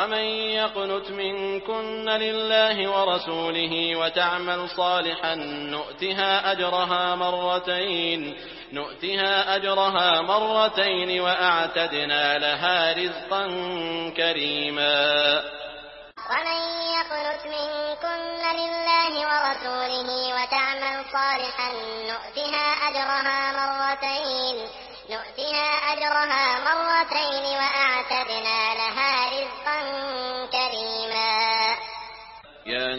ومن يقنت منكن لله ورسوله وتعمل صالحا نؤتها أجرها مرتين وأعتدنا لها رزقا كريما. ومن يقنت منكن لله ورسوله وتعمل صالحا نؤتها أجرها مرتين وأعتدنا لها رزقا كريما. يا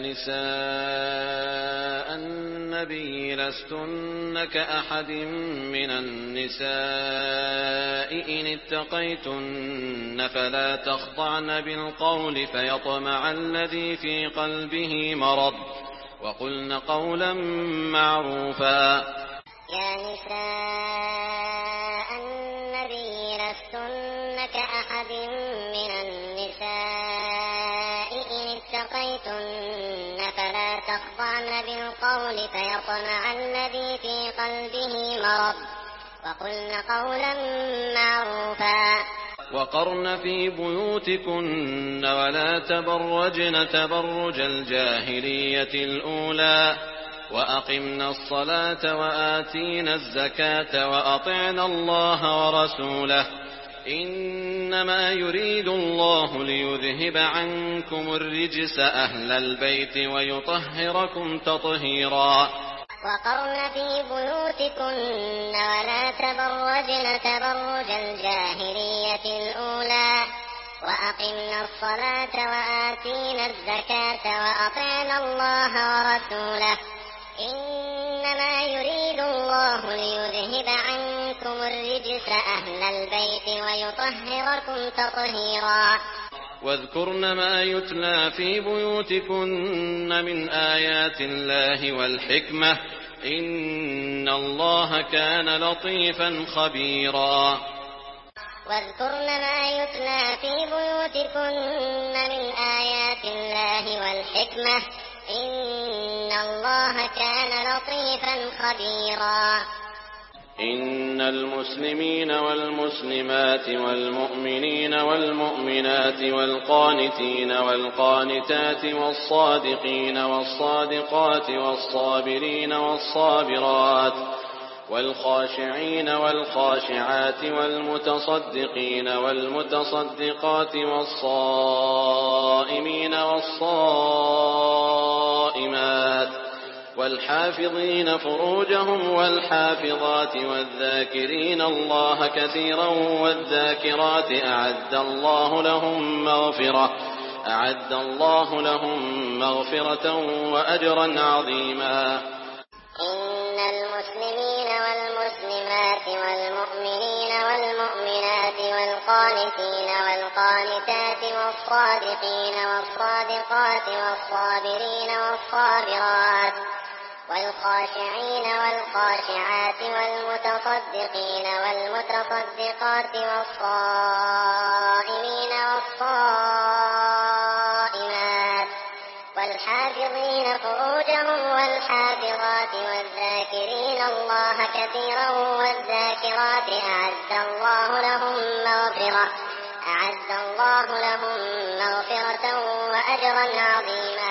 نساء النبي لستن كأحد من النساء إن اتقيتن فلا تخضعن بالقول فيطمع الذي في قلبه مرض وقلن قولا معروفا. يا نساء النبي لستن كأحد من النساء إن اتقيتن فلا تخضعن بالقول فيطمع الذي في قلبه مرض وقلن قولا معروفا. وقرن في بيوتكن ولا تبرجن تبرج الجاهلية الأولى وأقمنا الصلاة وآتينا الزكاة وأطعنا الله ورسوله إنما يريد الله ليذهب عنكم الرجس أهل البيت ويطهركم تطهيرا. وقرن في بيوتكن ولا تبرجن تبرج الجاهلية الأولى وأقمنا الصلاة وآتينا الزكاة وأطعنا الله ورسوله إنما يريد الله ليذهب عنكم الرجس أهل البيت ويطهركم تطهيرا. واذكرن ما يتلى في بيوتكن من آيات الله والحكمة إن الله كان لطيفا خبيرا. واذكرن ما يتلى في بيوتكن من آيات الله والحكمة إن الله كان لطيفا خبيرا. إن المسلمين والمسلمات والمؤمنين والمؤمنات والقانتين والقانتات والصادقين والصادقات والصابرين والصابرات والخاشعين والخاشعات والمتصدقين والمتصدقات والصائمين والصائمات والحافظين فروجهم والحافظات والذاكرين الله كثيرا والذاكرات أعد الله لهم مغفرة وأجرا عظيما. إن المسلمين والمسلمات والمؤمنين والمؤمنات والقانتين والقانتات والصادقين والصادقات والصابرين والصابرات والخاشعين والخاشعات والمتصدقين والمتصدقات والصائمين والصائمات والحافظين فروجهم والحافظات والذاكرين الله كثيرا والذاكرات أعد الله لهم مغفرة وأجرا عظيما.